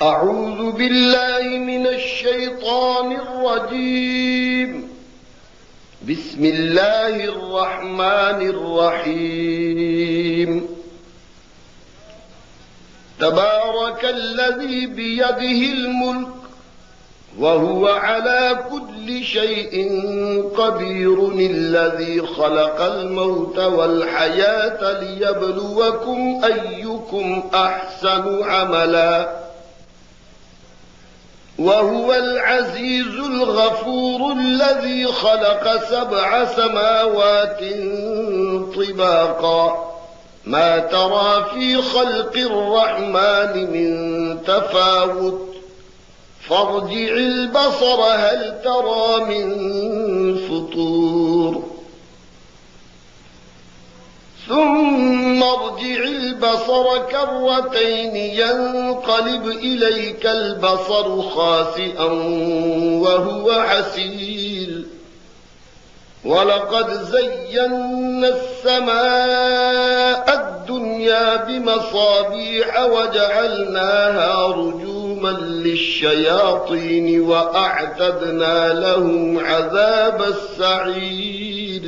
أعوذ بالله من الشيطان الرجيم. بسم الله الرحمن الرحيم. تبارك الذي بيده الملك وهو على كل شيء قدير، الذي خلق الموت والحياة ليبلوكم أيكم أحسن عملا، وهو العزيز الغفور، الذي خلق 7 سماوات طباقا، ما ترى في خلق الرحمن من تفاوت، فارجع البصر هل ترى من فطور، ثم ارجع البصر كرتين ينقلب إليك البصر خاسئا وهو حسير، ولقد زينا السماء الدنيا بمصابيح وجعلناها رجوما للشياطين وأعتدنا لهم عذاب السعير.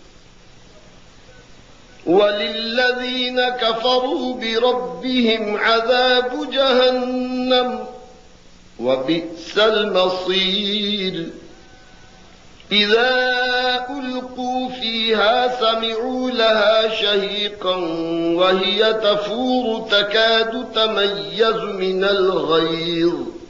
وللذين كفروا بربهم عذاب جهنم وبئس المصير. إذا ألقوا فيها سمعوا لها شهيقا وهي تفور تكاد تميز من الغيظ،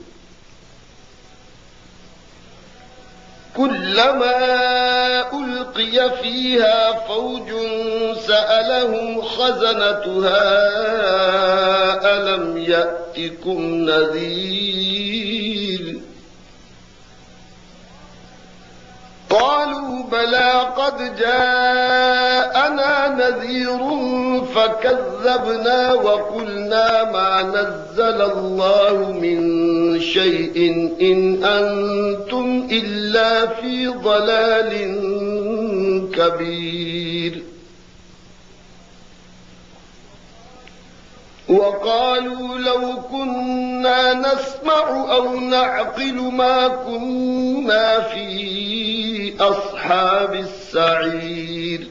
كلما ألقي فيها فوج سألهم خزنتها ألم يأتكم نذير، قالوا بلى قد جاءنا نذير فكذبنا وقلنا ما نزل الله من شيء إن أنتم إلا في ضلال كبير. وقالوا لو كنا نسمع أو نعقل ما كنا في أصحاب السعير،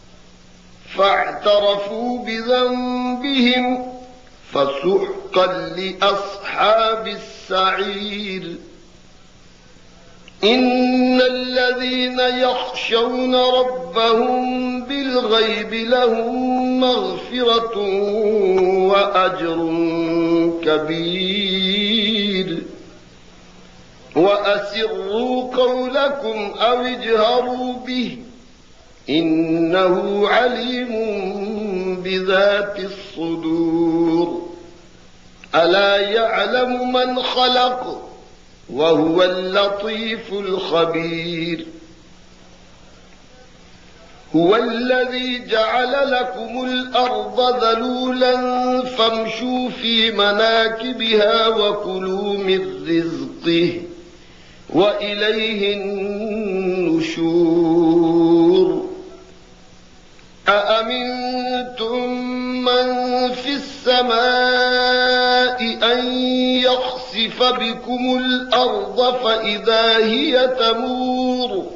فاعترفوا بذنبهم فسحقا لأصحاب السعير. إن الذين يخشون ربهم بالغيب لهم مغفرة وأجر كبير. وأسروا قولكم أو اجهروا به إنه عليم بذات الصدور. ألا يعلم من خلق وهو اللطيف الخبير. هو الذي جعل لكم الأرض ذلولا فامشوا في مناكبها وكلوا من رزقه وإليه النشور. أأمنتم من في السماء أن يخسف بكم الأرض فإذا هي تمور،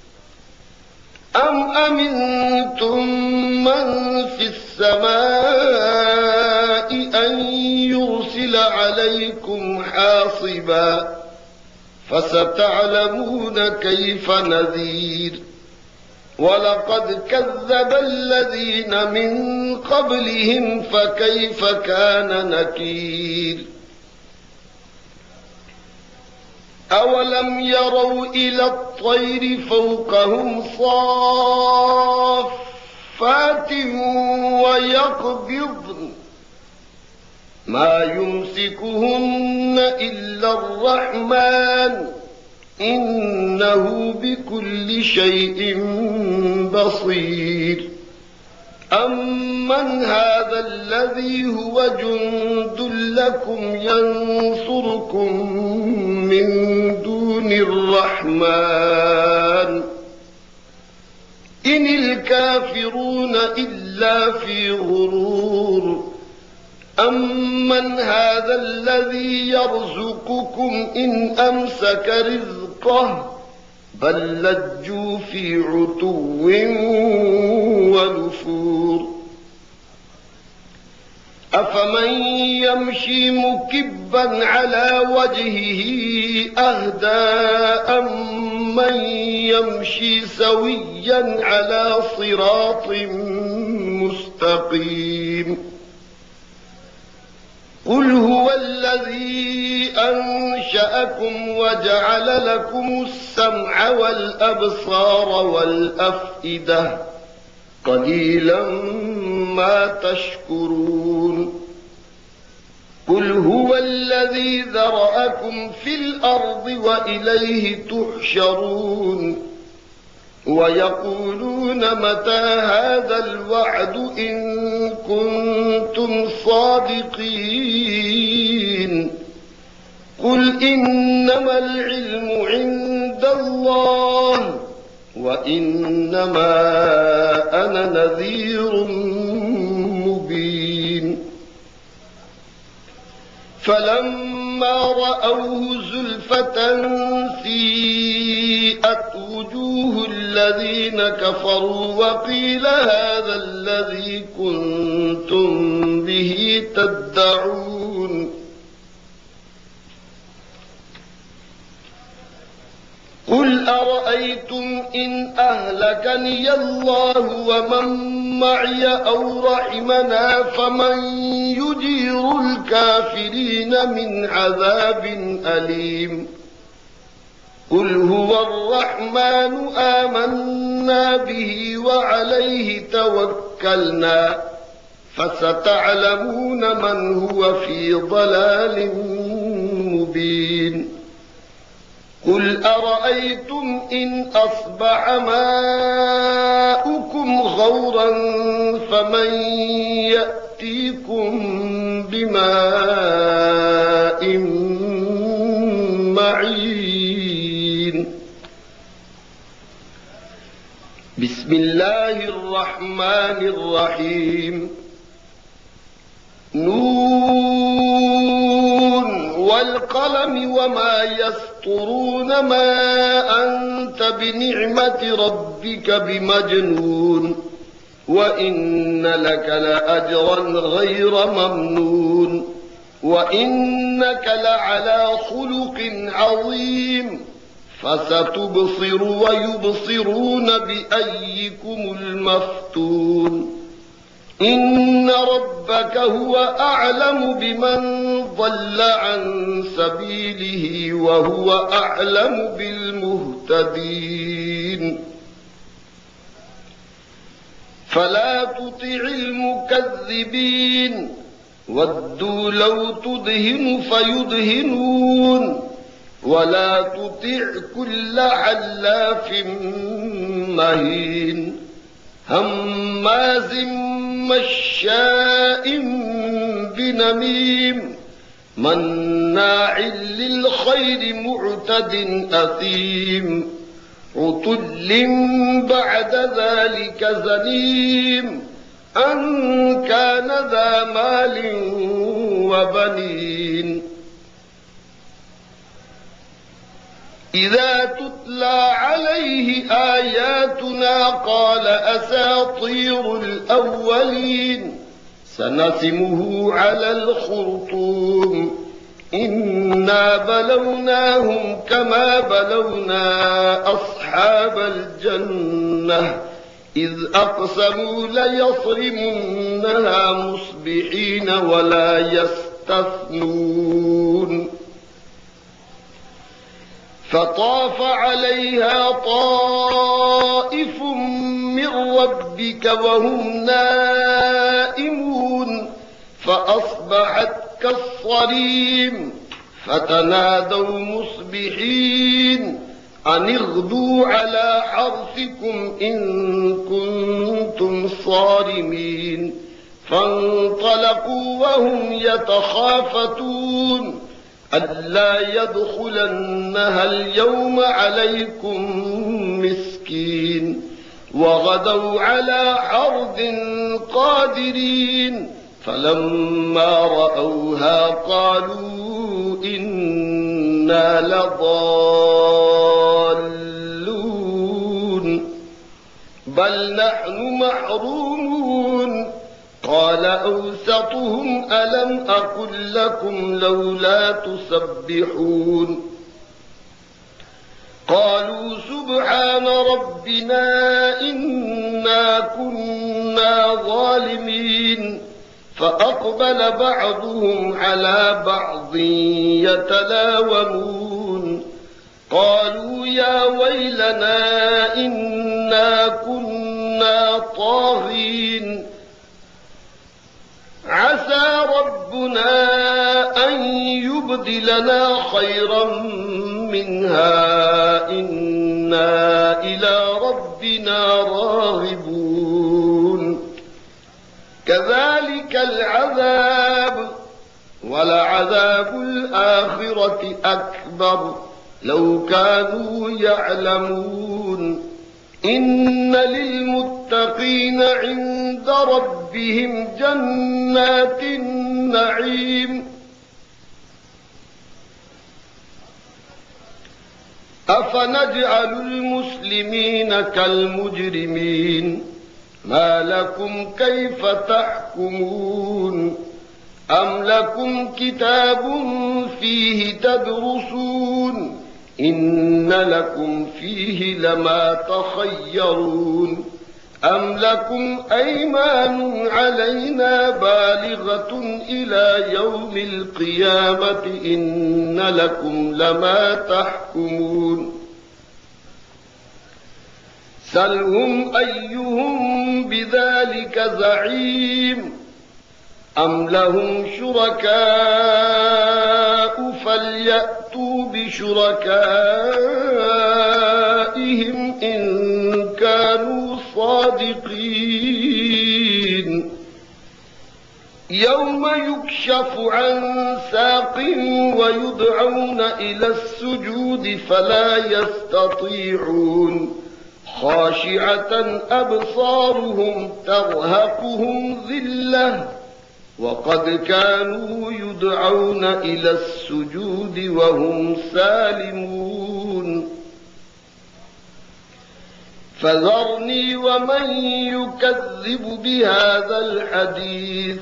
أم أمنتم من في السماء أن يرسل عليكم حاصبا، فستعلمون كيف نذير. ولقد كذب الذين من قبلهم فكيف كان نكير. أولم يروا إلى الطير فوقهم صافات ويقبضن ما يمسكهن إلا الرحمن إنه بكل شيء بصير. أمن هذا الذي هو جند لكم ينصركم من دون الرحمن إن الكافرون إلا في غرور. أَمَّنْ هَذَا الَّذِي يَرْزُقُكُمْ إِنْ أَمْسَكَ رِزْقَهُ بَل لَّجُّوا فِي عُتُوٍّ وَنُفُورٍ أَفَمَن يَمْشِي مُكِبًّا عَلَى وَجْهِهِ أَهْدَىٰ أَمَّن يَمْشِي سَوِيًّا عَلَى صِرَاطٍ مُّسْتَقِيمٍ قُلْ هُوَ الَّذِي أَنشَأَكُمْ وَجَعَلَ لَكُمُ السَّمْعَ وَالْأَبْصَارَ وَالْأَفْئِدَةَ قَلِيلًا مَا تَشْكُرُونَ قُلْ هُوَ الَّذِي ذَرَأَكُمْ فِي الْأَرْضِ وَإِلَيْهِ تُحْشَرُونَ وَيَقُولُونَ مَتَىٰ هَٰذَا الْوَعْدُ إِن كُنتُمْ صَادِقِينَ قُلْ إِنَّمَا الْعِلْمُ عِندَ اللَّهِ وَإِنَّمَا أَنَا نَذِيرٌ مُّبِينٌ فَلَمَّا رَأَوْهُ زُلْفَةً سِيئَتْ وُجُوهُ الَّذِينَ كَفَرُوا وَقِيلَ هَٰذَا الَّذِي كُنتُم بِهِ تَدَّعُونَ قُلْ أَرَأَيْتُمْ إِنْ أَهْلَكَنِيَ اللَّهُ وَمَن مَّعِيَ أَوْ رَحِمَنَا فَمَن يُجِيرُ الْكَافِرِينَ مِنْ عَذَابٍ أَلِيمٍ قُلْ هُوَ الرَّحْمَٰنُ آمَنَّا بِهِ وَعَلَيْهِ تَوَكَّلْنَا فَسَتَعْلَمُونَ مَنْ هُوَ فِي ضَلَالٍ مُّبِينٍ قُلْ أَرَأَيْتُمْ إِنْ أَصْبَحَ مَاؤُكُمْ غَوْرًا فَمَن يَأْتِيكُم بِمَاءٍ مَّعِينٍ بسم الله الرحمن الرحيم نون والقلم وما يسطرون ما أنت بنعمة ربك بمجنون وإن لك لأجرا غير ممنون وإنك لعلى خلق عظيم فستبصر ويبصرون بأيكم المفتون إن ربك هو أعلم بمن ضل عن سبيله وهو أعلم بالمهتدين فلا تطع المكذبين ودوا لو تدهن فيدهنون ولا تطع كل حلاف مهين هماز مشاء بنميم مناع للخير معتد أثيم عتل بعد ذلك زنيم أن كان ذا مال وبنين إذا تتلى عليه آياتنا قال أساطير الأولين سنسمه على الخرطوم إنا بلوناهم كما بلونا أصحاب الجنة إذ أقسموا ليصرمنها مصبحين ولا يستثنون فطاف عليها طائف من ربك وهم نائمون فأصبحت كالصريم فتنادوا مصبحين أن اغدوا على حرثكم إن كنتم صارمين فانطلقوا وهم يتخافتون ألا يدخلنها اليوم عليكم مسكين وغدوا على حرد قادرين فلما رأوها قالوا إنا لضالون بل نحن محرومون قال أوسطهم ألم أقل لكم لولا تسبحون قالوا سبحان ربنا إنا كنا ظالمين فأقبل بعضهم على بعض يتلاومون قالوا يا ويلنا إنا كنا طاغين عسى ربنا أن يبدلنا خيرا منها إنا إلى ربنا راغبون كذلك العذاب ولعذاب الآخرة أكبر لو كانوا يعلمون إن للمتقين عند ربهم جنات النعيم أفنجعل المسلمين كالمجرمين ما لكم كيف تحكمون أم لكم كتاب فيه تدرسون إن لكم فيه لما تخيرون أم لكم أيمان علينا بالغة إلى يوم القيامة إن لكم لما تحكمون سلهم أيهم بذلك زعيم أم لهم شركاء فليأتوا بشركائهم إن كانوا صادقين يوم يكشف عن ساق ويدعون إلى السجود فلا يستطيعون خاشعة أبصارهم ترهقهم ذلة وقد كانوا يدعون إلى السجود وهم سالمون فذرني ومن يكذب بهذا الحديث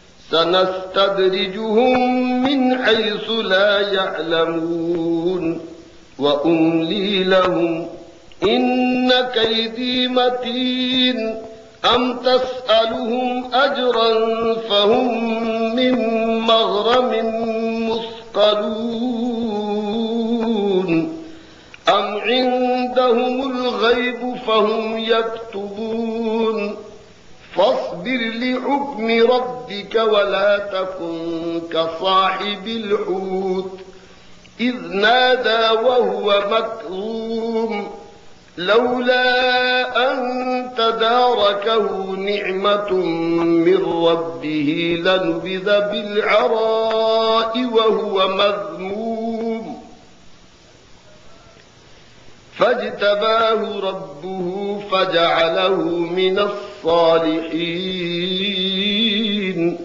سنستدرجهم من حيث لا يعلمون وأملي لهم إن كيدي متين أم تسألهم أجرا فهم من مغرم مثقلون أم عندهم الغيب فهم يكتبون فاصبر لحكم ربك ولا تكن كصاحب الحوت إذ نادى وهو مكظوم لولا أن تداركه نعمة من ربه لنبذ بالعراء وهو مذموم فاجتباه ربه فجعله من الصالحين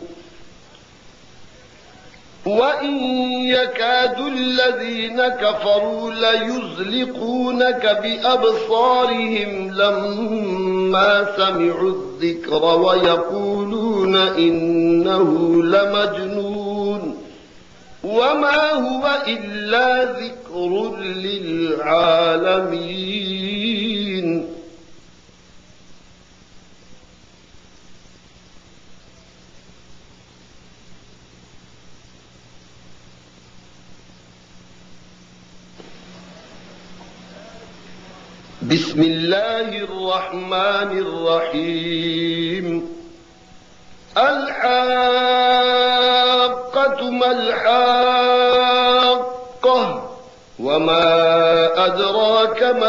وإن يكاد الذين كفروا ليزلقونك بأبصارهم لما سمعوا الذكر ويقولون إنه لمجنون وما هو إلا ذكر للعالمين بسم الله الرحمن الرحيم الحاقة ما الحاقة وما أدراك ما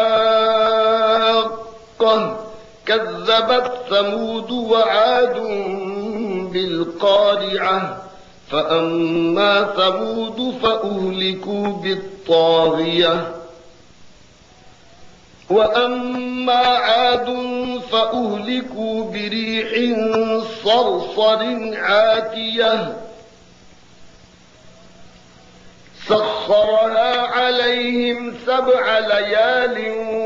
الحاقة كذبت ثمود وعاد بالقارعة فأما ثمود فأهلكوا بالطاغية وأما وأما عاد فأهلكوا بريح صرصر عاتية سخرها عليهم 7 ليال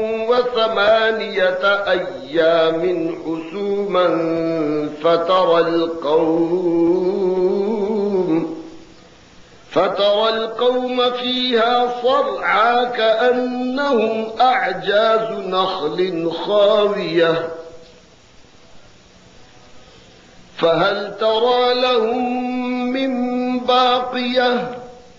و8 أيام حسوما فترى القوم فيها صرعى كأنهم أعجاز نخل خاوية فهل ترى لهم من باقية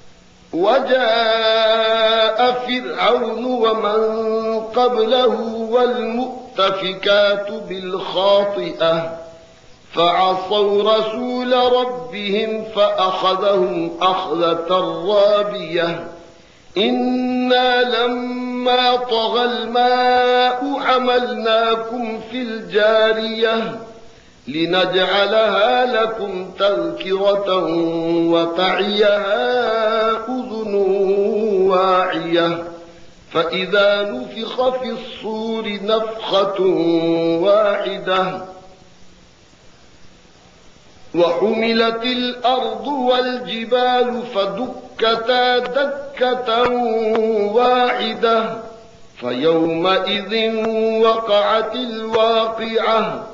وجاء فرعون ومن قبله والمؤتفكات بالخاطئة فعصوا رسول ربهم فأخذهم أخذة رابية إنا لما طغى الماء حملناكم في الجارية لنجعلها لكم تذكرة وتعيها أذن واعية فإذا نفخ في الصور نفخة واحدة وحملت الأرض والجبال فدكتا دكة واحدة فيومئذ وقعت الواقعة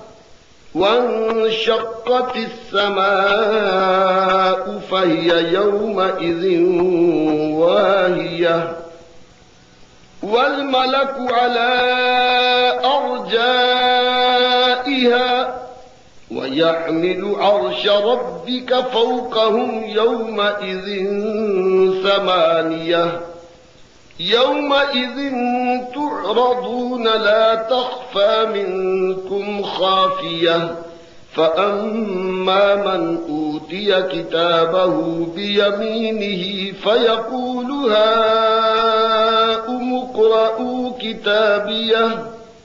وانشقت السماء فهي يومئذ واهية والملك على أرجائها ويحمل عرش ربك فوقهم يومئذ 8 يومئذ تعرضون لا تخفى منكم خافية فأما من أوتي كتابه بيمينه فيقول هاؤم اقرءوا كتابيه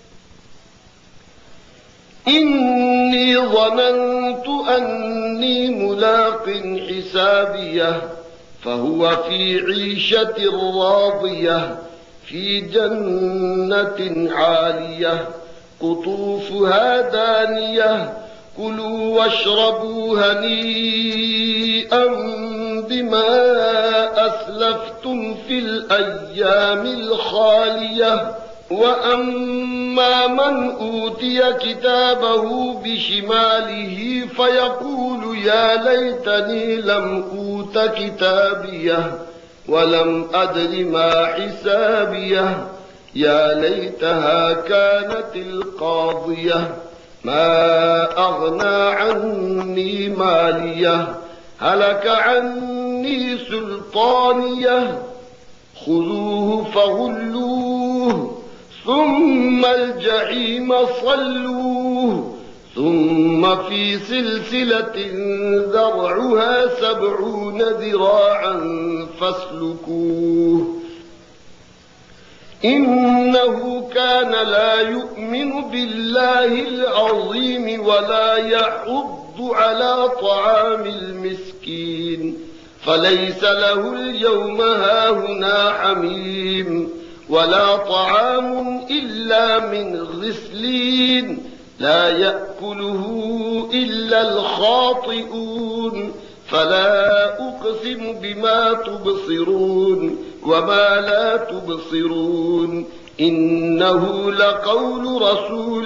إني ظننت أني ملاق حسابيه فهو في عيشة راضية في جنة عالية قطوفها دانية كلوا واشربوا هنيئا بما أسلفتم في الأيام الخالية وأما من أوتي كتابه بشماله فيقول يا ليتني لم أوت كتابيه ولم أدر ما حسابيه يا ليتها كانت القاضية ما أغنى عني ماليه هلك عني سلطانيه خذوه فغلوه ثم الجحيم صلوه ثم في سلسلة ذرعها 70 ذراعا فاسلكوه إنه كان لا يؤمن بالله العظيم ولا يحض على طعام المسكين فليس له اليوم هاهنا حميم ولا طعام إلا من غسلين لا يأكله إلا الخاطئون فلا أقسم بما تبصرون وما لا تبصرون إنه لقول رسول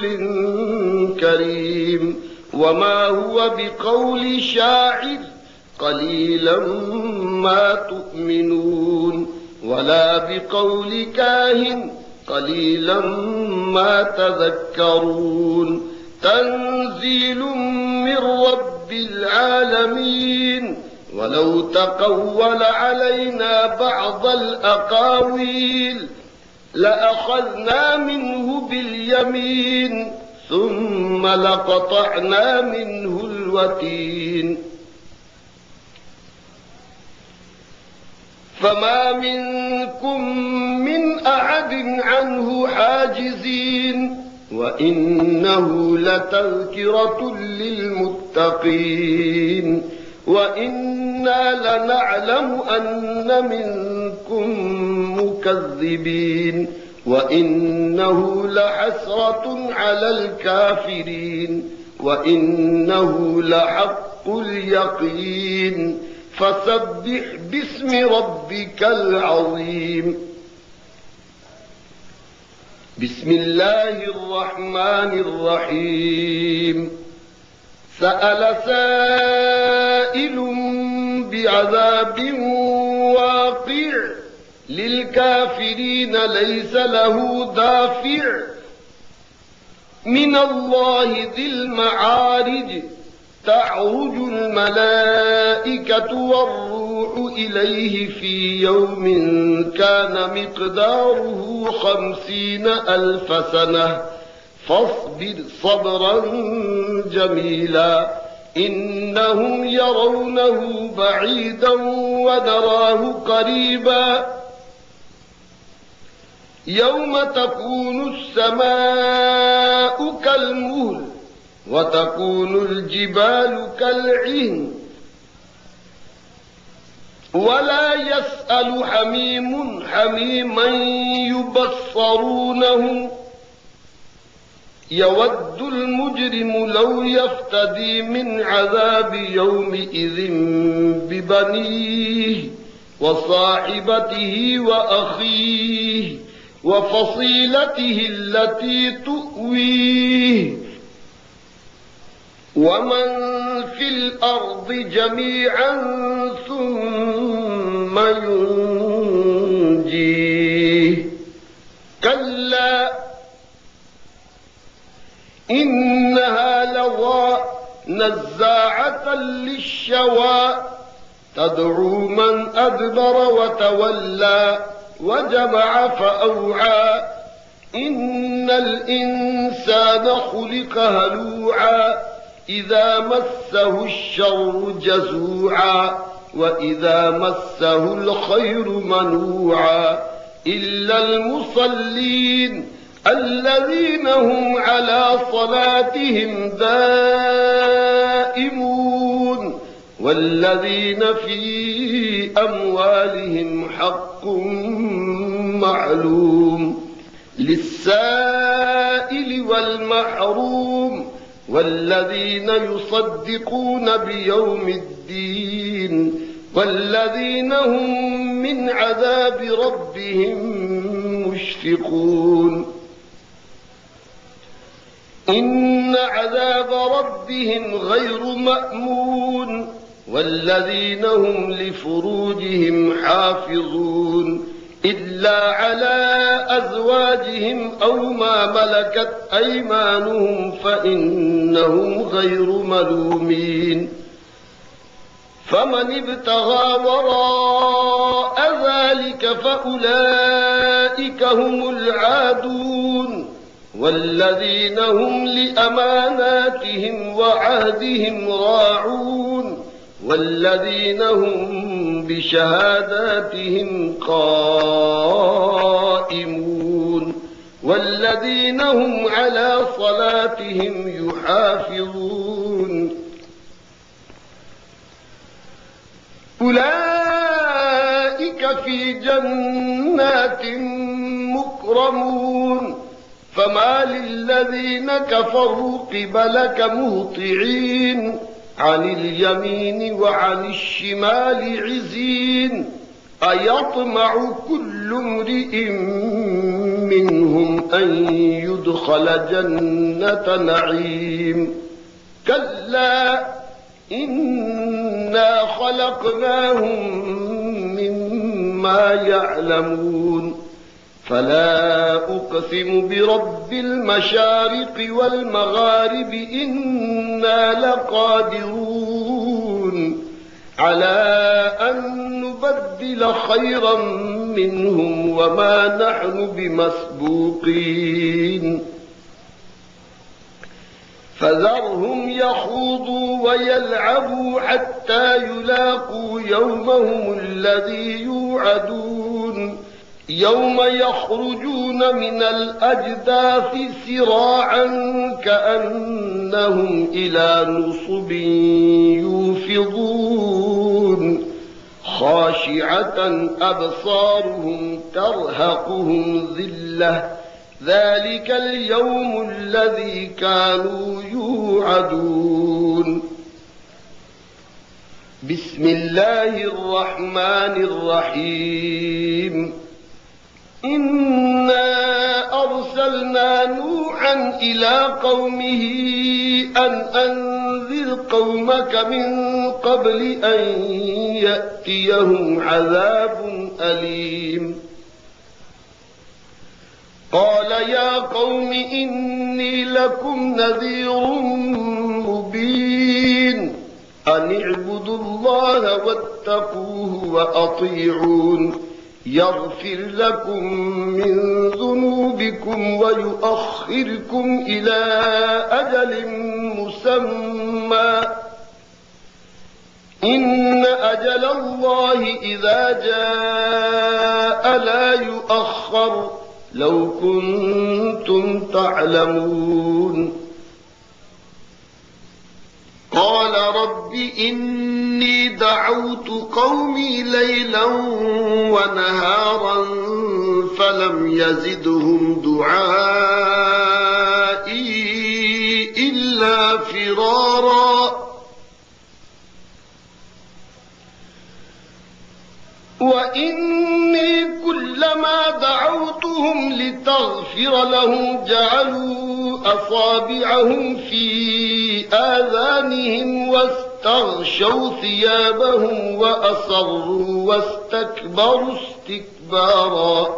كريم وما هو بقول شاعر قليلا ما تؤمنون ولا بقول كاهن قليلا ما تذكرون تنزيل من رب العالمين ولو تقول علينا بعض الأقاويل لأخذنا منه باليمين ثم لقطعنا منه الوتين فما منكم من أحد عنه حاجزين وإنه لتذكرة للمتقين وإنا لنعلم أن منكم مكذبين وإنه لحسرة على الكافرين وإنه لحق اليقين فسبح باسم ربك العظيم. بسم الله الرحمن الرحيم. سأل سائل بعذاب واقع للكافرين ليس له دافع من الله ذي المعارج تعرج الملائكة والروح إليه في يوم كان مقداره 50,000 سنة فاصبر صبرا جميلا إنهم يرونه بعيدا ونراه قريبا يوم تكون السماء كالمهل وتكون الجبال كالعهن ولا يسأل حميم حميما يبصرونه يود المجرم لو يفتدي من عذاب يومئذ ببنيه وصاحبته وأخيه وفصيلته التي تؤويه ومن في الأرض جميعا ثم ينجيه كلا إنها لظى نزاعة للشوى تدعو من أدبر وتولى وجمع فأوعى إن الإنسان خلق هلوعا إذا مسه الشر جزوعا وإذا مسه الخير منوعا إلا المصلين الذين هم على صلاتهم دائمون والذين في أموالهم حق معلوم للسائل والمحروم والذين يصدقون بيوم الدين والذين هم من عذاب ربهم مشفقون إن عذاب ربهم غير مأمون والذين هم لفروجهم حافظون إلا على أزواجهم أو ما ملكت أيمانهم فإنهم غير ملومين فمن ابتغى وراء ذلك فأولئك هم العادون والذين هم لأماناتهم وعهدهم راعون والذين هم بشهاداتهم قائمون والذين هم على صلاتهم يحافظون أولئك في جنات مكرمون فما للذين كفروا قبلك مهطعين عن اليمين وعن الشمال عزين أيطمع كل امرئ منهم أن يدخل جنة نعيم كلا إنا خلقناهم مما يعلمون فلا أقسم برب المشارق والمغارب إنا لقادرون على أن نبدل خيرا منهم وما نحن بمسبوقين فذرهم يخوضوا ويلعبوا حتى يلاقوا يومهم الذي يوعدون يوم يخرجون من الأجداث سراعا كأنهم إلى نصب يوفضون خاشعا خاشعة أبصارهم ترهقهم ذلة ذلك اليوم الذي كانوا يوعدون. بسم الله الرحمن الرحيم. إنا أرسلنا نوحا إلى قومه أن أنذر قومك من قبل أن يأتيهم عذاب أليم. قال يا قوم إني لكم نذير مبين أن اعبدوا الله واتقوه وأطيعون يغفر لكم من ذنوبكم ويؤخركم إلى أجل مسمى إن أجل الله إذا جاء لا يؤخر لو كنتم تعلمون. قال رب إني دعوت قومي ليلا ونهارا فلم يزدهم دعائي إلا فرارا وإني كلما دعوتهم لتغفر لهم جعلوا أصابعهم في آذانهم واستغشوا ثيابهم وأصروا واستكبروا استكبارا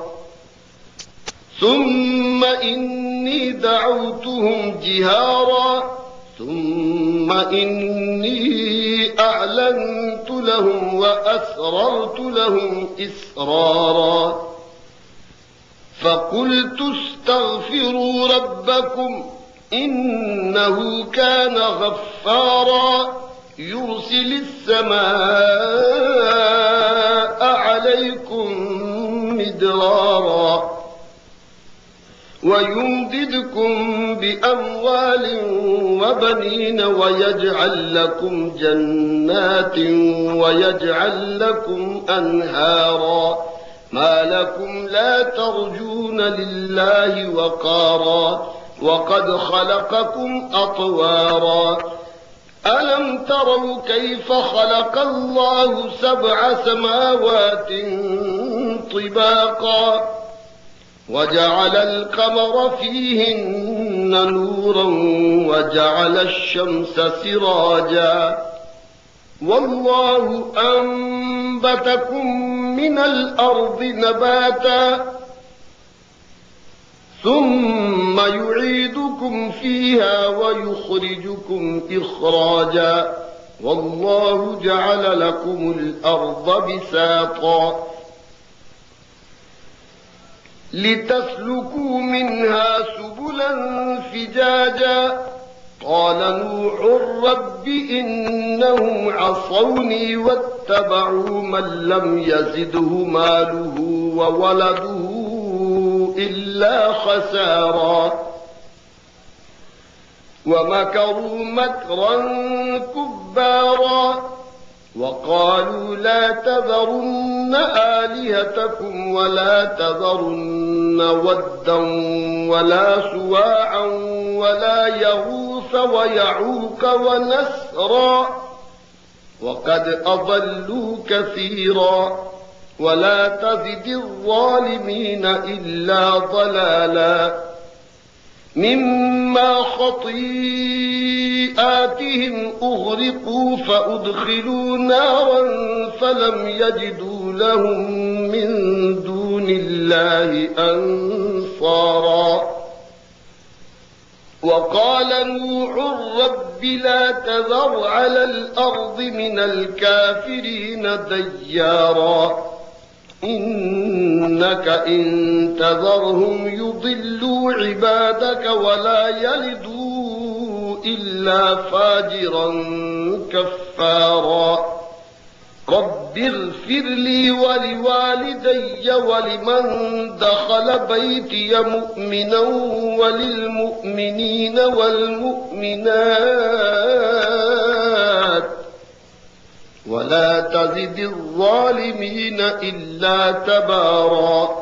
ثم إني دعوتهم جهارا ثم إني أعلنت لهم وأسررت لهم إسرارا فقلت استغفروا ربكم إنه كان غفارا يرسل السماء عليكم مدرارا ويمددكم بأموال وبنين ويجعل لكم جنات ويجعل لكم أنهارا ما لكم لا ترجون لله وقارا وقد خلقكم أطوارا ألم تروا كيف خلق الله 7 سماوات طباقا وجعل القمر فيهن نورا وجعل الشمس سراجا والله أنبتكم من الأرض نباتا ثم يعيدكم فيها ويخرجكم إخراجا والله جعل لكم الأرض بساطا لتسلكوا منها سبلا فجاجا قال نوح رب إنهم عصوني واتبعوا من لم يزده ماله وولده إلا خسارا ومكروا مكرا كبارا وقالوا لا تذرن آلهتكم ولا تذرن ودا ولا سواعا ولا يغوث ويعوق ونسرا وقد أضلوا كثيرا ولا تزد الظالمين إلا ضلالا مما خطيئاتهم أغرقوا فأدخلوا نارا فلم يجدوا لهم من دون الله أنصارا وقال نوح رب لا تذر على الأرض من الكافرين ديارا إنك إن تذرهم يضلوا عبادك ولا يلدوا إلا فاجرا كفارا رب اغفر لي ولوالدي ولمن دخل بيتي مؤمنا وللمؤمنين والمؤمنات ولا تزد الظالمين إلا تبارا.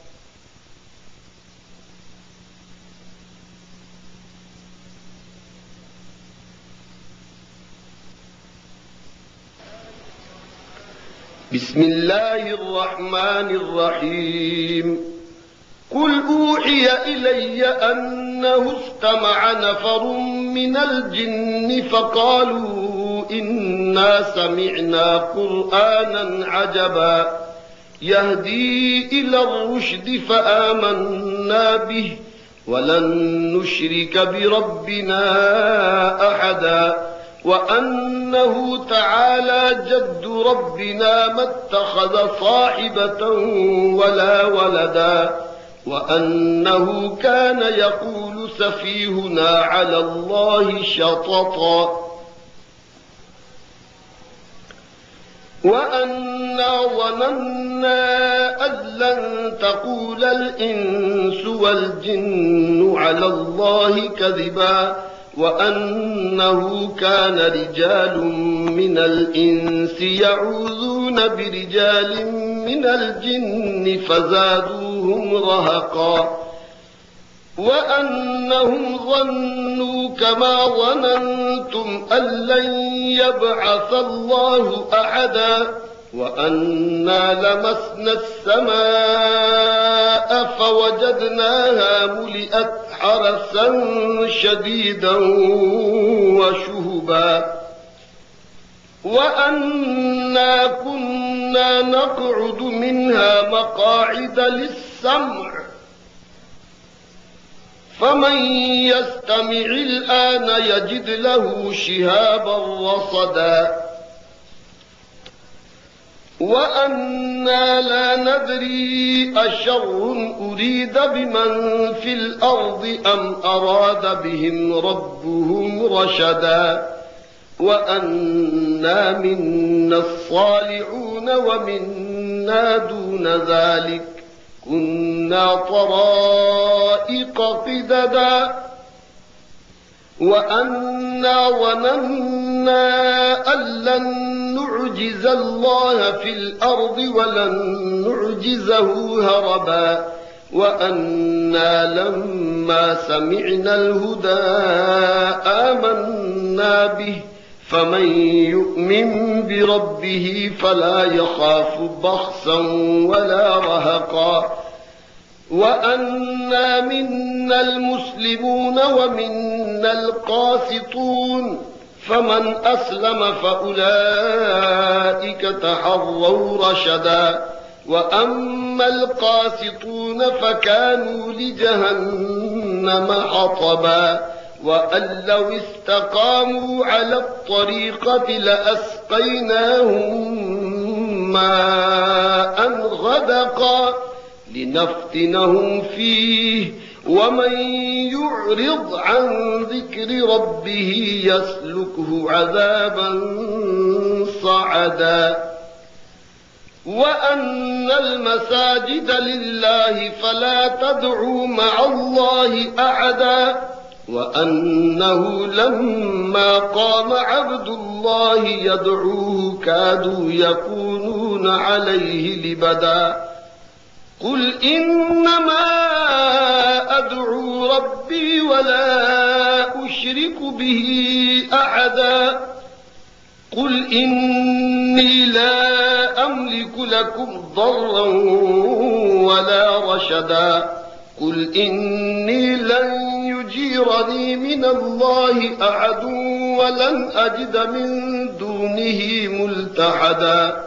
بسم الله الرحمن الرحيم. قل أوحي إلي أنه استمع نفر من الجن فقالوا إنا سمعنا قرآنا عجبا يهدي إلى الرشد فآمنا به ولن نشرك بربنا أحدا وأنه تعالى جد ربنا ما اتخذ صاحبة ولا ولدا وأنه كان يقول سفيهنا على الله شططا وأنا ظننا أن لن تقول الإنس والجن على الله كذبا وأنه كان رجال من الإنس يعوذون برجال من الجن فزادوهم رهقا وأنهم ظنوا كما ظننتم أن لن يبعث الله أحدا وأنا لمسنا السماء فوجدناها ملئت حرسا شديدا وشهبا وأنا كنا نقعد منها مقاعد للسمع فمن يستمع الآن يجد له شهابا رصدا وأنا لا ندري أشر أريد بمن في الأرض أم أراد بهم ربهم رشدا وأنا منا الصالحون ومنا دون ذلك كنا طرائق قددا وأنا ظننا أن لن نعجز الله في الأرض ولن نعجزه هربا وأنا لما سمعنا الهدى آمنا به فمن يؤمن بربه فلا يخاف بخسا ولا رهقا وأنا منا المسلمون ومنا القاسطون فمن أسلم فأولئك تحروا رشدا وأما القاسطون فكانوا لجهنم حطبا وأن لو استقاموا على الطريقة لأسقيناهم ماء غدقا لنفتنهم فيه ومن يعرض عن ذكر ربه يسلكه عذابا صعدا وأن المساجد لله فلا تدعوا مع الله أحدا وأنه لما قام عبد الله يدعوه كادوا يكونون عليه لبدا قل إنما أدعو ربي ولا أشرك به أحدا قل إني لا أملك لكم ضرا ولا رشدا قل إني لن يجيرني من الله أحد ولن أجد من دونه ملتحدا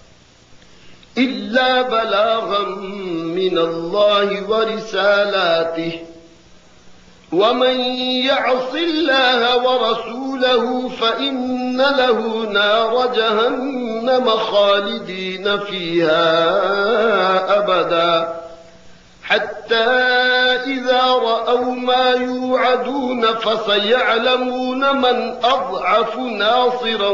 إلا بلاغا من الله ورسالاته ومن يعص الله ورسوله فإن له نار جهنم خالدين فيها أبدا حتى إذا رأوا ما يوعدون فسيعلمون من أضعف ناصرا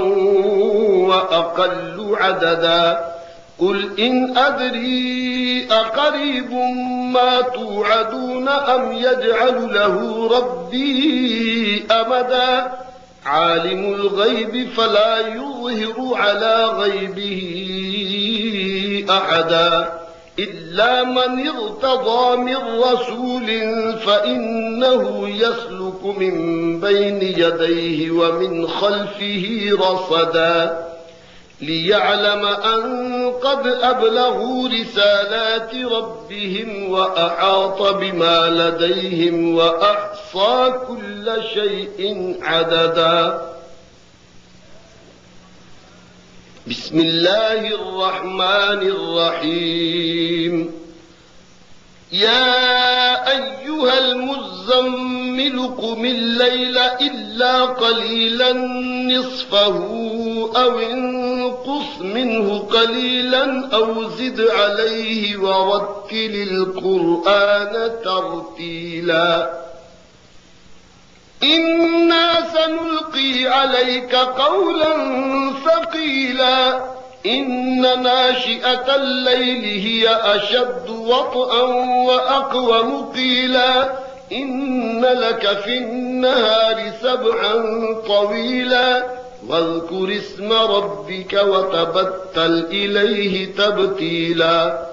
وأقل عددا قل إن أدري أقريب ما توعدون أم يجعل له ربي أمدا عالم الغيب فلا يظهر على غيبه أحدا إلا من ارتضى من رسول فإنه يسلك من بين يديه ومن خلفه رصدا ليعلم أن قد أبلغوا رسالات ربهم وأحاط بما لديهم وأحصى كل شيء عددا. بسم الله الرحمن الرحيم. يا أيها المزمل قم الليل إلا قليلا نصفه أو انقص منه قليلا أو زد عليه ورتل القرآن ترتيلا إنا سنلقي عليك قولا ثقيلا إن ناشئة الليل هي أشد وطئا وأقوم قيلا إن لك في النهار سبحا طويلا واذكر اسم ربك وتبتل إليه تبتيلا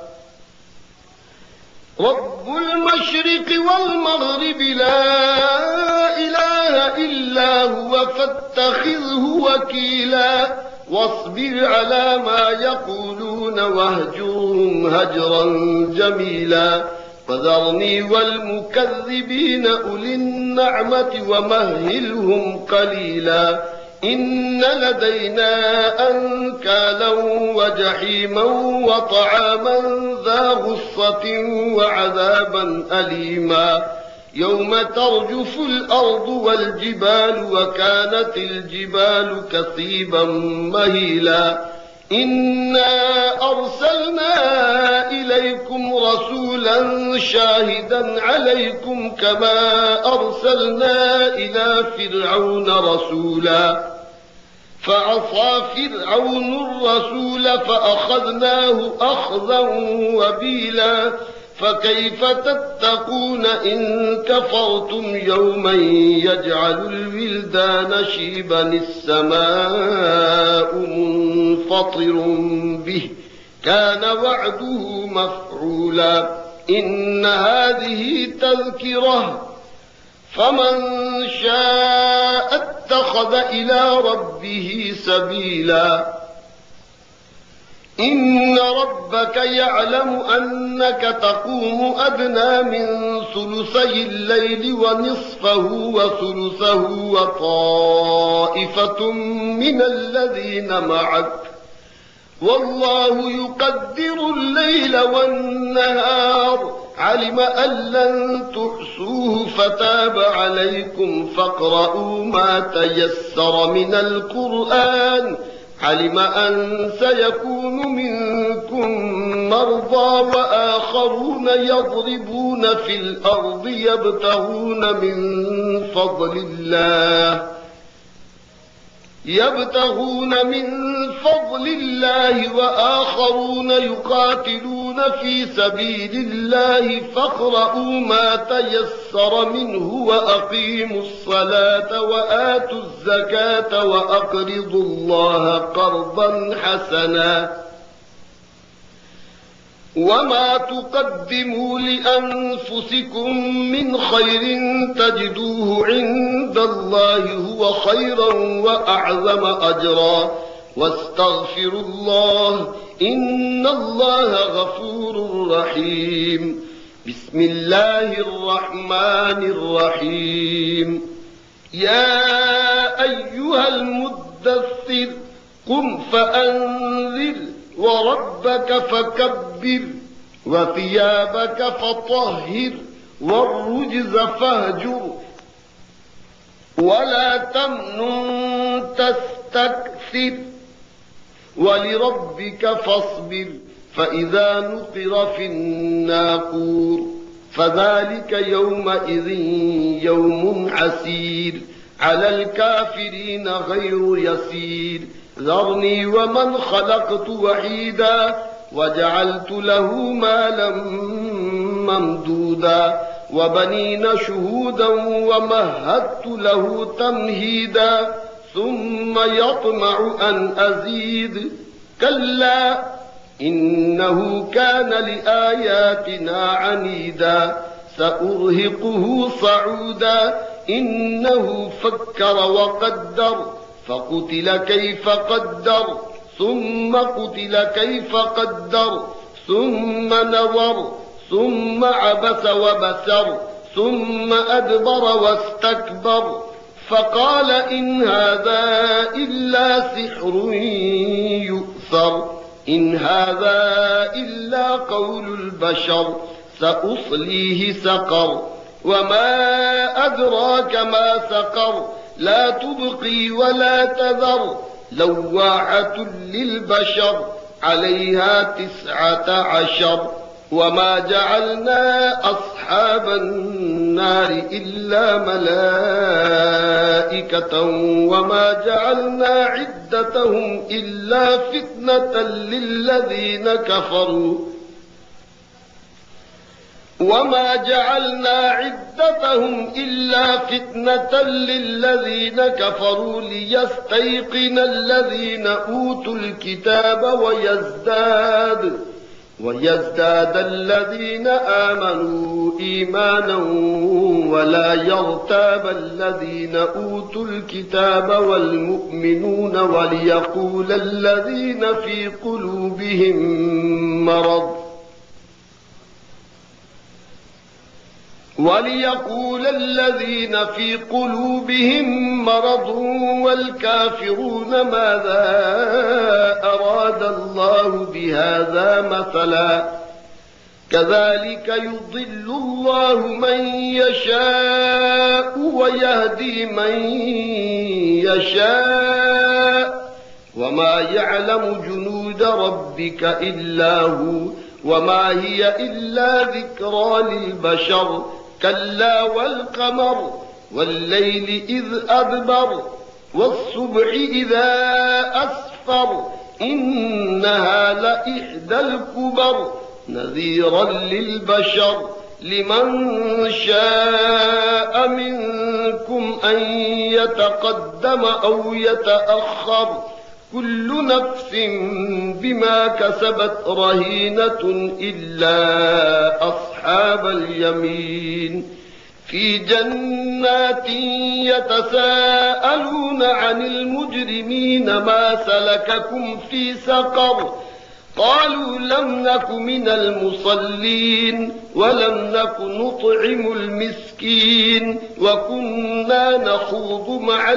رب المشرق والمغرب لا إله إلا هو فاتخذه وكيلا واصبر على ما يقولون واهجرهم هجرا جميلا فذرني والمكذبين أولي النعمة ومهلهم قليلا إن لدينا أنكالا وجحيما وطعاما ذا غصة وعذابا أليما يوم ترجف الأرض والجبال وكانت الجبال كثيبا مهيلا إنا أرسلنا إليكم رسولا شاهدا عليكم كما أرسلنا إلى فرعون رسولا فعصى فرعون الرسول فأخذناه أخذا وبيلا فكيف تتقون إن كفرتم يوما يجعل الولدان شيبا السماء منفطر به كان وعده مفعولا إن هذه تذكرة فمن شاء اتخذ إلى ربه سبيلا إن ربك يعلم أنك تقوم أدنى من ثلثي الليل ونصفه وثلثه وطائفة من الذين معك والله يقدر الليل والنهار علم أن لن تحصوه فتاب عليكم فاقرؤوا ما تيسر من القرآن علم أن سيكون منكم مرضى وآخرون يضربون في الأرض يبتغون من فضل الله وآخرون يقاتلون في سبيل الله فاقرؤوا ما تيسر منه وأقيموا الصلاة وآتوا الزكاة وأقرضوا الله قرضا حسنا وما تقدموا لأنفسكم من خير تجدوه عند الله هو خيرا وأعظم أجرا واستغفروا الله إن الله غفور رحيم. بسم الله الرحمن الرحيم. يا أيها المدثر قم فأنذر وربك فكبر وثيابك فطهر والرجز فاهجر ولا تمنن تستكثر ولربك فاصبر فإذا نقر في الناقور فذلك يومئذ يوم عسير على الكافرين غير يسير ذرني ومن خلقت وحيدا وجعلت له مالا ممدودا وبنين شهودا ومهدت له تمهيدا ثم يطمع أن أزيد كلا إنه كان لآياتنا عنيدا سأرهقه صعودا إنه فكر وقدر فقتل كيف قدر ثم قتل كيف قدر ثم نظر ثم عبس وبسر ثم أدبر واستكبر فقال إن هذا إلا سحر يؤثر إن هذا إلا قول البشر سأصليه سقر وما أدراك ما سقر لا تبقي ولا تذر لواحة للبشر عليها 19 وما جعلنا أصحاب النار إلا ملائكة وما جعلنا عدتهم إلا فتنة للذين كفروا وما جعلنا عدتهم إلا فتنة للذين كفروا ليستيقن الذين أوتوا الكتاب ويزداد الذين آمنوا إيمانا ولا يرتاب الذين أوتوا الكتاب والمؤمنون وليقول الذين في قلوبهم مرض والكافرون ماذا أراد الله بهذا مثلا كذلك يضل الله من يشاء ويهدي من يشاء وما يعلم جنود ربك إلا هو وما هي إلا ذكرى للبشر كلا والقمر والليل إذ أدبر والصبح إذا أسفر إنها لإحدى الكبر نذيرا للبشر لمن شاء منكم أن يتقدم أو يتأخر كل نفس بما كسبت رهينة إلا أصحاب اليمين في جنات يتساءلون عن المجرمين ما سلككم في سقر قالوا لم نك من المصلين ولم نك نطعم المسكين وكنا نخوض مع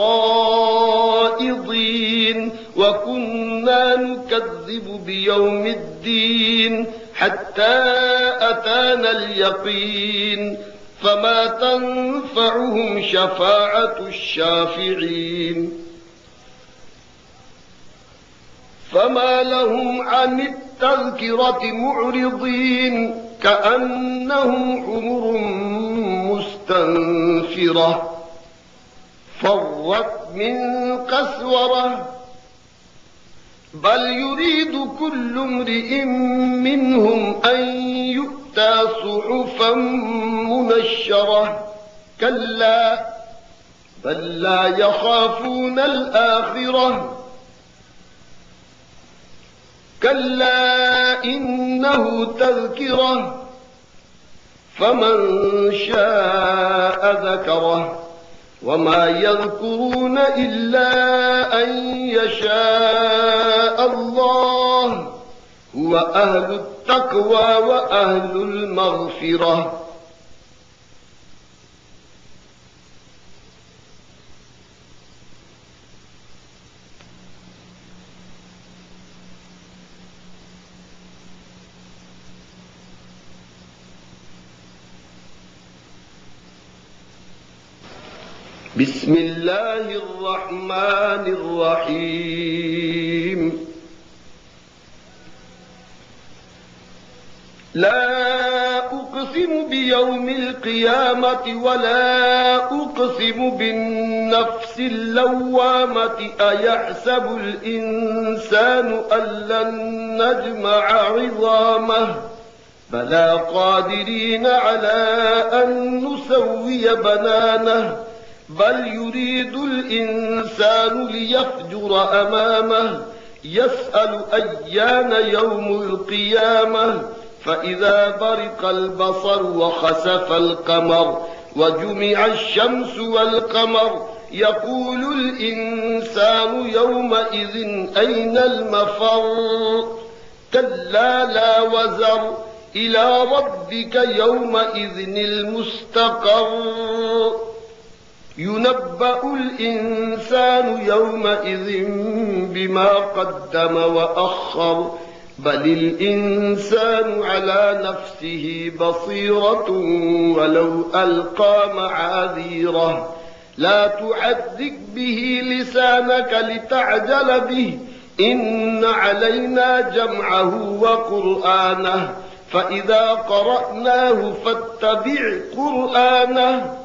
الخائضين وكنا نكذب بيوم الدين حتى أتانا اليقين فما تنفعهم شفاعة الشافعين فما لهم عن التذكرة معرضين كأنهم حمر مستنفرة فرت من قسورة بل يريد كل امرئ منهم أن يؤتى صحفا منشرة كلا بل لا يخافون الآخرة كلا إنه تذكرة فمن شاء ذكره وما يذكرون إلا أن يشاء الله هو أهل التقوى وأهل المغفرة بسم الله الرحمن الرحيم لا أقسم بيوم القيامة ولا أقسم بالنفس اللوامة أيحسب الإنسان أن لن نجمع عظامه بلى قادرين على أن نسوي بنانه بل يريد الإنسان ليفجر أمامه يسأل أيان يوم القيامة فإذا برق البصر وخسف القمر وجمع الشمس والقمر يقول الإنسان يومئذ أين المفر كلا لا وزر إلى ربك يومئذ المستقر ينبأ الإنسان يومئذ بما قدم وأخر بل الإنسان على نفسه بصيرة ولو ألقى معاذيره لا تحرك به لسانك لتعجل به إن علينا جمعه وقرآنه فإذا قرأناه فاتبع قرآنه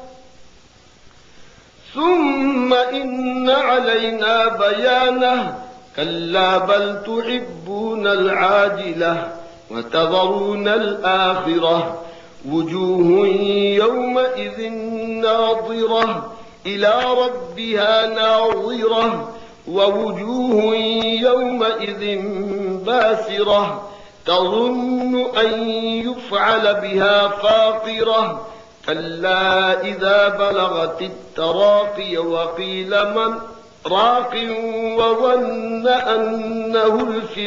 ثم إن علينا بيانه كلا بل تحبون العاجلة وتذرون الآخرة وجوه يومئذ ناظرة إلى ربها ناظرة ووجوه يومئذ باسرة تظن أن يفعل بها فاقرة كلا إذا بلغت التراقي وقيل من راق وظن أنه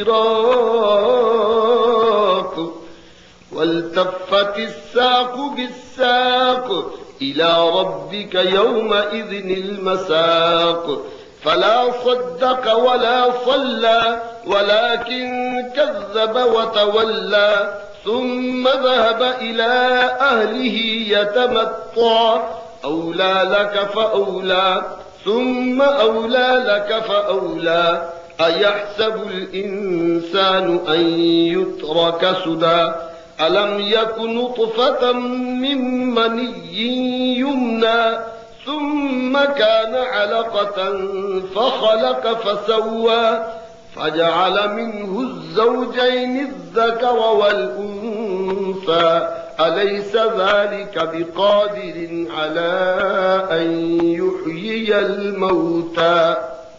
الفراق والتفت الساق بالساق إلى ربك يومئذ المساق فلا صدق ولا صلى ولكن كذب وتولى ثم ذهب إلى أهله يتمطى أولى لك فأولى ثم أولى لك فأولى أيحسب الإنسان أن يترك سدى ألم يك نطفة من مني يمنى ثم كان علقة فخلق فسوى فجعل منه الزوجين الذكر والأنثى أليس ذلك بقادر على أن يحيي الموتى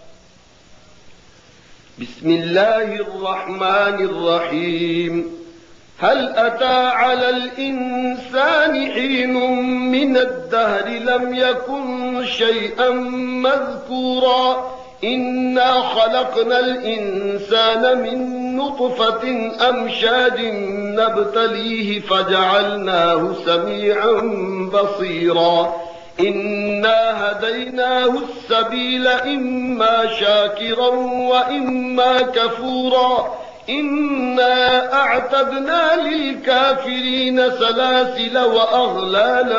بسم الله الرحمن الرحيم هل أتى على الإنسان حين من الدهر لم يكن شيئا مذكورا إنا خلقنا الإنسان من نطفة أمشاج نبتليه فجعلناه سميعا بصيرا إنا هديناه السبيل إما شاكرا وإما كفورا إنا أعتدنا للكافرين سلاسل وأغلالا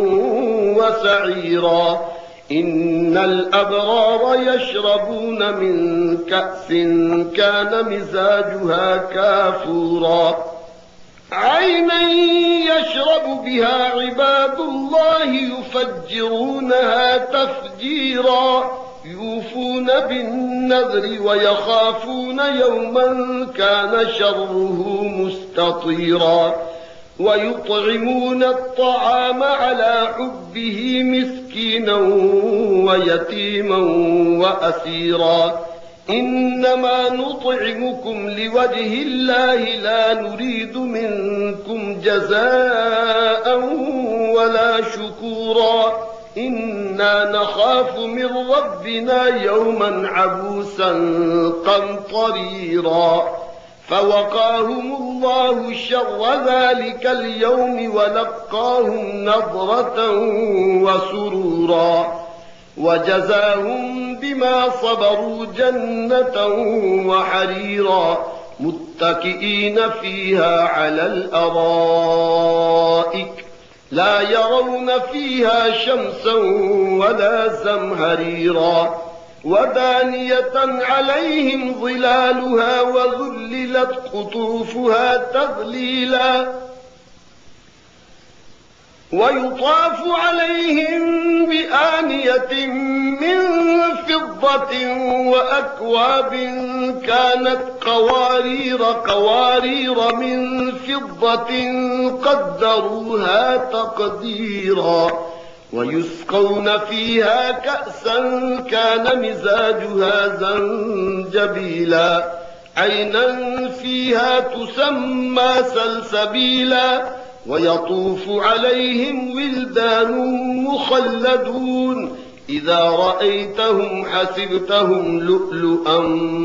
وسعيرا إن الأبرار يشربون من كأس كان مزاجها كافورا عينا يشرب بها عباد الله يفجرونها تفجيرا يوفون بالنذر ويخافون يوما كان شره مستطيرا ويطعمون الطعام على حبه مسكينا ويتيما وأسيرا إنما نطعمكم لوجه الله لا نريد منكم جزاء ولا شكورا إنا نخاف من ربنا يوما عبوسا قمطريرا فوقاهم الله شر ذلك اليوم ولقاهم نضرة وسرورا وجزاهم بما صبروا جنة وحريرا متكئين فيها على الأرائك لا يرون فيها شمسا ولا زمهريرا ودانية عليهم ظلالها وذللت قطوفها تذليلا ويطاف عليهم بآنية من فضة وأكواب كانت قوارير من فضة قدروها تقديرا ويسقون فيها كأسا كان مزاجها زنجبيلا عينا فيها تسمى سلسبيلا ويطوف عليهم ولدان مخلدون إذا رأيتهم حسبتهم لؤلؤا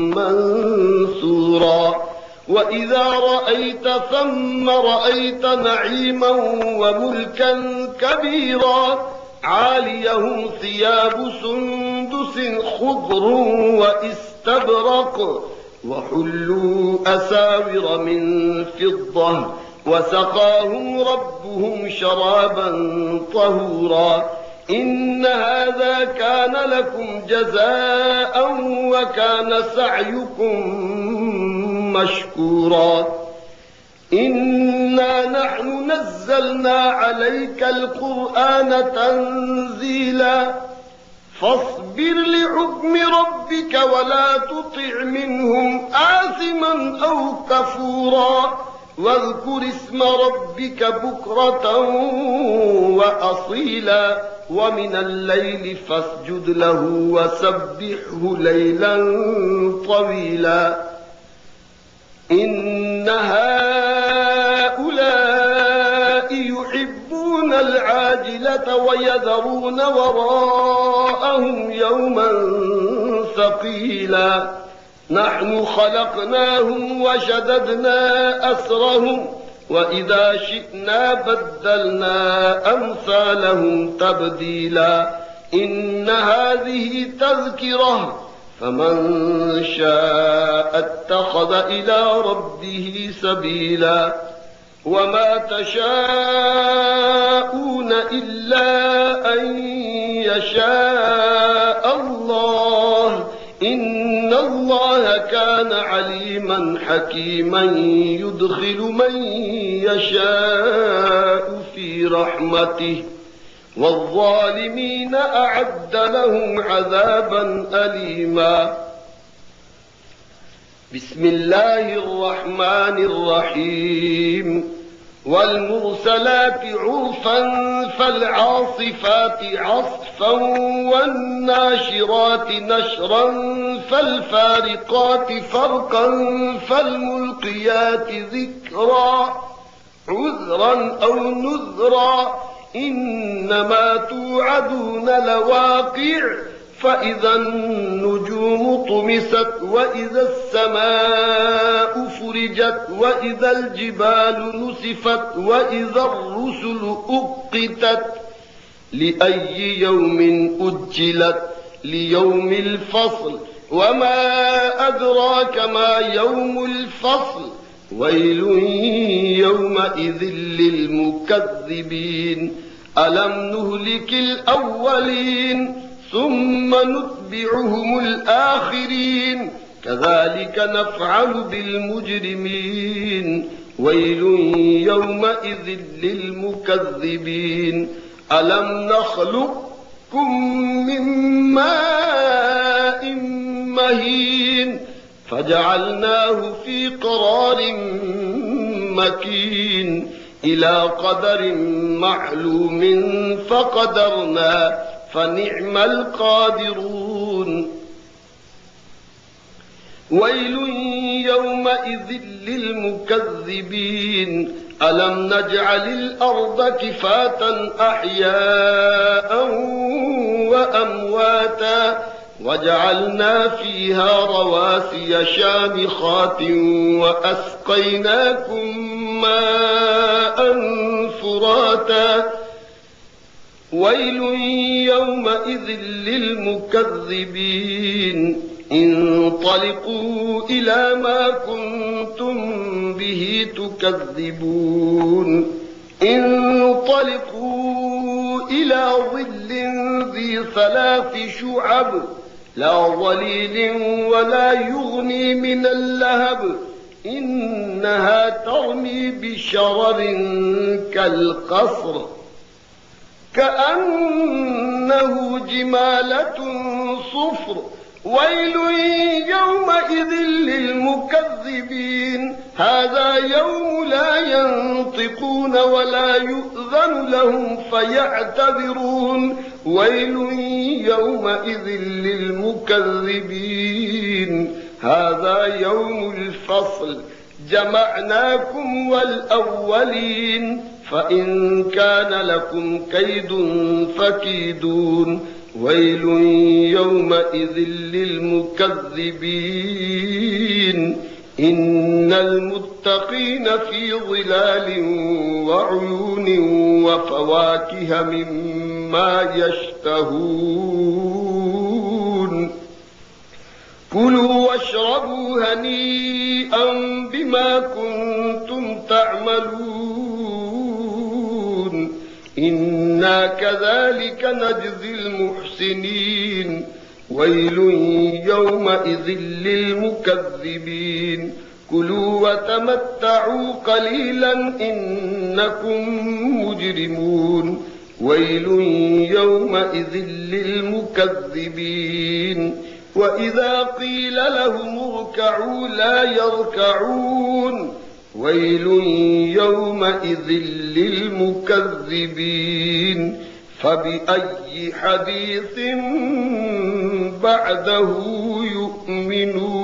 منثورا وإذا رأيت ثم رأيت نعيما وملكا كبيرا عاليهم ثياب سندس خضر واستبرق وحلوا أساور من فضة وسقاهم ربهم شرابا طهورا إن هذا كان لكم جزاء وكان سعيكم مشكورا إنا نحن نزلنا عليك القرآن تنزيلا فاصبر لحكم ربك ولا تطع منهم آثما أو كفورا واذكر اسم ربك بكرة وأصيلا ومن الليل فاسجد له وسبحه ليلا طويلا إن هؤلاء يحبون العاجلة ويذرون وراءهم يوما ثقيلا نحن خلقناهم وشددنا أسرهم وإذا شئنا بدلنا أمثالهم تبديلا إن هذه تذكرة فمن شاء اتخذ إلى ربه سبيلا وما تشاءون إلا أن يشاء الله إن الله كان عليما حكيما يدخل من يشاء في رحمته والظالمين أعد لهم عذابا أليما بسم الله الرحمن الرحيم والمرسلات عرفا فالعاصفات عصفا والناشرات نشرا فالفارقات فرقا فالملقيات ذكرا عذرا أو نذرا إنما توعدون لواقع فإذا النجوم طمست وإذا السماء فرجت وإذا الجبال نسفت وإذا الرسل أقتت لأي يوم أجلت ليوم الفصل وما أدراك ما يوم الفصل ويل يومئذ للمكذبين ألم نهلك الأولين ثم نتبعهم الآخرين كذلك نفعل بالمجرمين ويل يومئذ للمكذبين ألم نخلقكم من ماء مهين فجعلناه في قرار مكين إلى قدر معلوم فقدرنا فنعم القادرون ويل يومئذ للمكذبين ألم نجعل الأرض كفاتا أحياء وأمواتا وجعلنا فيها رواسي شامخات وأسقيناكم ماء فراتا ويل يومئذ للمكذبين انطلقوا إلى ما كنتم به تكذبون انطلقوا إلى ظل ذي 3 شعب لا ظليل ولا يغني من اللهب إنها ترمي بشرر كالقصر كأنه جمالة صفر ويل يومئذ للمكذبين هذا يوم لا ينطقون ولا يؤذن لهم فيعتذرون ويل يومئذ للمكذبين هذا يوم الفصل جمعناكم والأولين فإن كان لكم كيد فكيدون ويل يومئذ للمكذبين إن المتقين في ظلال وعيون وفواكه مما يشتهون كلوا واشربوا هنيئا بما كنتم تعملون إنا كذلك نجزي المحسنين ويل يومئذ للمكذبين كلوا وتمتعوا قليلا إنكم مجرمون ويل يومئذ للمكذبين وإذا قيل لهم اركعوا لا يركعون ويل يومئذ للمكذبين فبأي حديث بعده يؤمنون